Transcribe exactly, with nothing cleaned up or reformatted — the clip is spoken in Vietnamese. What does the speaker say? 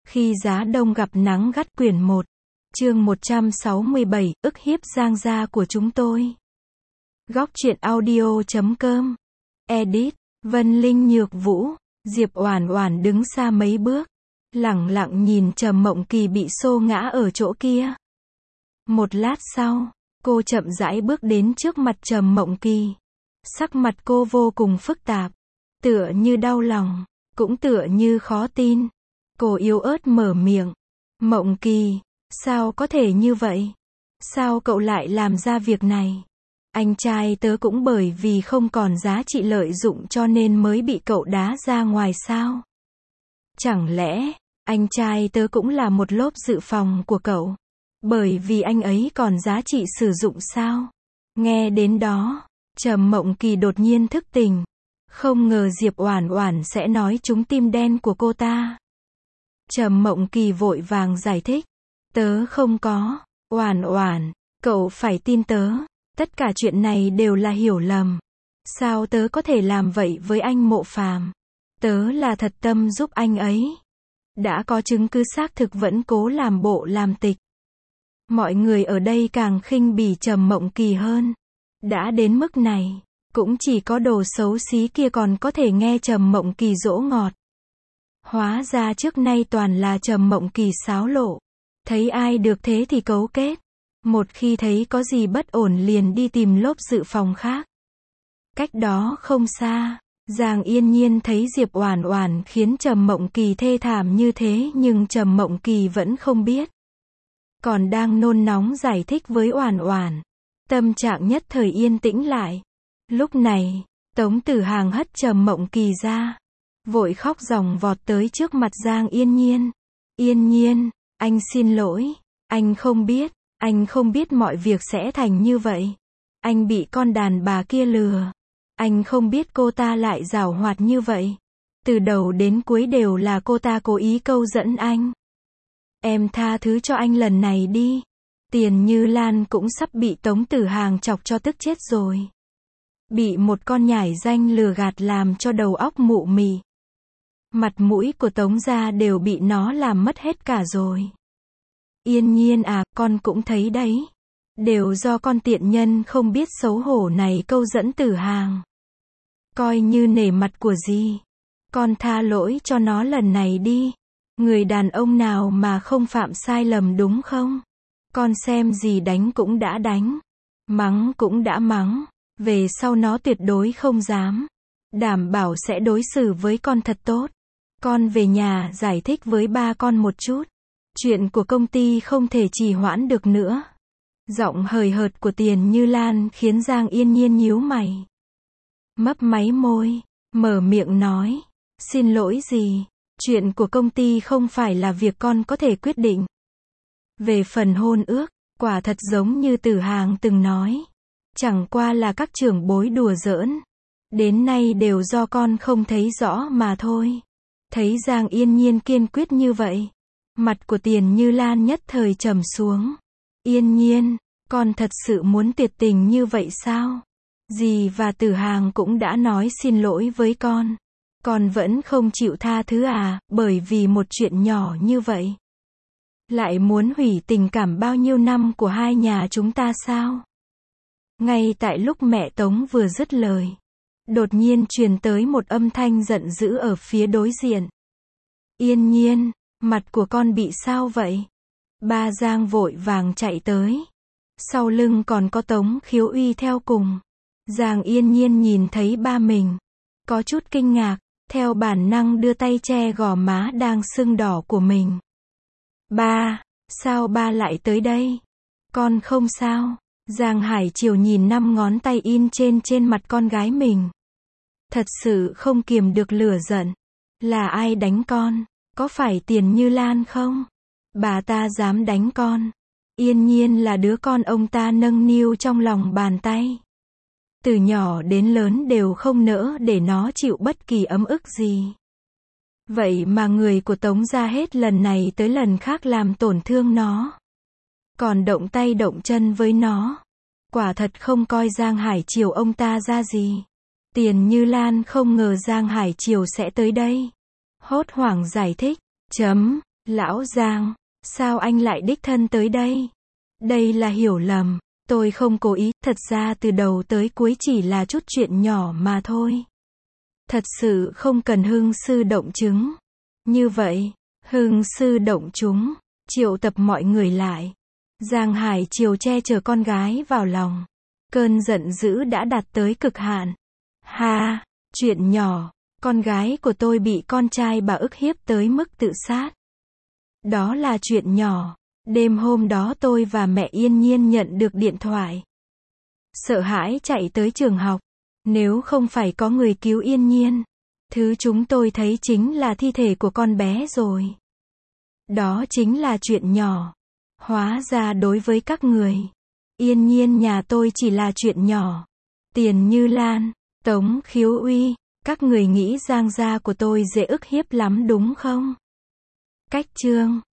Khi giá đông gặp nắng gắt quyển một, chương một trăm sáu mươi bảy, ức hiếp Giang gia của chúng tôi. Góc truyện audio chấm com. Edit, Vân Linh Nhược Vũ, Diệp Oản Oản đứng xa mấy bước, lẳng lặng nhìn Trầm Mộng Kỳ bị xô ngã ở chỗ kia. Một lát sau, cô chậm rãi bước đến trước mặt Trầm Mộng Kỳ. Sắc mặt cô vô cùng phức tạp, tựa như đau lòng, cũng tựa như khó tin. Cô yếu ớt mở miệng, "Mộng Kỳ, sao có thể như vậy? Sao cậu lại làm ra việc này? Anh trai tớ cũng bởi vì không còn giá trị lợi dụng cho nên mới bị cậu đá ra ngoài sao? Chẳng lẽ, anh trai tớ cũng là một lốp dự phòng của cậu? Bởi vì anh ấy còn giá trị sử dụng sao?" Nghe đến đó, Trầm Mộng Kỳ đột nhiên thức tỉnh. Không ngờ Diệp Oản Oản sẽ nói trúng tim đen của cô ta. Trầm Mộng Kỳ vội vàng giải thích, "Tớ không có, Oản Oản, cậu phải tin tớ, tất cả chuyện này đều là hiểu lầm. Sao tớ có thể làm vậy với anh Mộ Phàm? Tớ là thật tâm giúp anh ấy. Đã có chứng cứ xác thực vẫn cố làm bộ làm tịch." Mọi người ở đây càng khinh bỉ Trầm Mộng Kỳ hơn. Đã đến mức này, cũng chỉ có đồ xấu xí kia còn có thể nghe Trầm Mộng Kỳ dỗ ngọt. Hóa ra trước nay toàn là Trầm Mộng Kỳ xáo lộ. Thấy ai được thế thì cấu kết. Một khi thấy có gì bất ổn liền đi tìm lốp dự phòng khác. Cách đó không xa, Giang Yên Nhiên thấy Diệp Oản Oản khiến Trầm Mộng Kỳ thê thảm như thế nhưng Trầm Mộng Kỳ vẫn không biết. Còn đang nôn nóng giải thích với Oản Oản. Tâm trạng nhất thời yên tĩnh lại. Lúc này, Tống Tử Hàng hất Trầm Mộng Kỳ ra, vội khóc ròng vọt tới trước mặt Giang Yên Nhiên. "Yên Nhiên, anh xin lỗi, anh không biết, anh không biết mọi việc sẽ thành như vậy. Anh bị con đàn bà kia lừa. Anh không biết cô ta lại giảo hoạt như vậy. Từ đầu đến cuối đều là cô ta cố ý câu dẫn anh. Em tha thứ cho anh lần này đi." Tiền Như Lan cũng sắp bị Tống Tử Hàng chọc cho tức chết rồi. Bị một con nhãi danh lừa gạt làm cho đầu óc mụ mị. Mặt mũi của Tống gia đều bị nó làm mất hết cả rồi. "Yên Nhiên à, con cũng thấy đấy. Đều do con tiện nhân không biết xấu hổ này câu dẫn Tử Hàng. Coi như nể mặt của gì. Con tha lỗi cho nó lần này đi. Người đàn ông nào mà không phạm sai lầm đúng không? Con xem gì đánh cũng đã đánh. Mắng cũng đã mắng. Về sau nó tuyệt đối không dám. Đảm bảo sẽ đối xử với con thật tốt. Con về nhà giải thích với ba con một chút. Chuyện của công ty không thể trì hoãn được nữa." Giọng hời hợt của Tiền Như Lan khiến Giang Yên Nhiên nhíu mày. Mấp máy môi, mở miệng nói, "Xin lỗi gì, chuyện của công ty không phải là việc con có thể quyết định. Về phần hôn ước, quả thật giống như Tử Hàng từng nói. Chẳng qua là các trưởng bối đùa giỡn. Đến nay đều do con không thấy rõ mà thôi." Thấy Giang Yên Nhiên kiên quyết như vậy, mặt của Tiền Như Lan nhất thời trầm xuống. "Yên Nhiên, con thật sự muốn tuyệt tình như vậy sao? Dì và Tử Hàng cũng đã nói xin lỗi với con. Con vẫn không chịu tha thứ à, bởi vì một chuyện nhỏ như vậy. Lại muốn hủy tình cảm bao nhiêu năm của hai nhà chúng ta sao?" Ngay tại lúc mẹ Tống vừa dứt lời, đột nhiên truyền tới một âm thanh giận dữ ở phía đối diện. "Yên Nhiên, mặt của con bị sao vậy?" Ba Giang vội vàng chạy tới. Sau lưng còn có Tống Khiếu Uy theo cùng. Giang Yên Nhiên nhìn thấy ba mình, có chút kinh ngạc, theo bản năng đưa tay che gò má đang sưng đỏ của mình. "Ba, sao ba lại tới đây? Con không sao." Giang Hải Triều nhìn năm ngón tay in trên trên mặt con gái mình. Thật sự không kiềm được lửa giận. "Là ai đánh con? Có phải Tiền Như Lan không? Bà ta dám đánh con. Yên Nhiên là đứa con ông ta nâng niu trong lòng bàn tay. Từ nhỏ đến lớn đều không nỡ để nó chịu bất kỳ ấm ức gì. Vậy mà người của Tống gia hết lần này tới lần khác làm tổn thương nó. Còn động tay động chân với nó. Quả thật không coi Giang Hải Triều ông ta ra gì." Tiền Như Lan không ngờ Giang Hải Triều sẽ tới đây. Hốt hoảng giải thích, chấm, Lão Giang, sao anh lại đích thân tới đây? Đây là hiểu lầm, tôi không cố ý, thật ra từ đầu tới cuối chỉ là chút chuyện nhỏ mà thôi. Thật sự không cần hương sư động chứng. Như vậy, hương sư động chúng, triệu tập mọi người lại. Giang Hải Triều che chở con gái vào lòng. Cơn giận dữ đã đạt tới cực hạn. Ha, chuyện nhỏ, con gái của tôi bị con trai bà ức hiếp tới mức tự sát. Đó là chuyện nhỏ. Đêm hôm đó tôi và mẹ Yên Nhiên nhận được điện thoại. Sợ hãi chạy tới trường học. Nếu không phải có người cứu Yên Nhiên, thứ chúng tôi thấy chính là thi thể của con bé rồi. Đó chính là chuyện nhỏ. Hóa ra đối với các người, Yên Nhiên nhà tôi chỉ là chuyện nhỏ. Tiền Như Lan, Tống Khiếu Uy, các người nghĩ Giang gia của tôi dễ ức hiếp lắm đúng không? Cách chương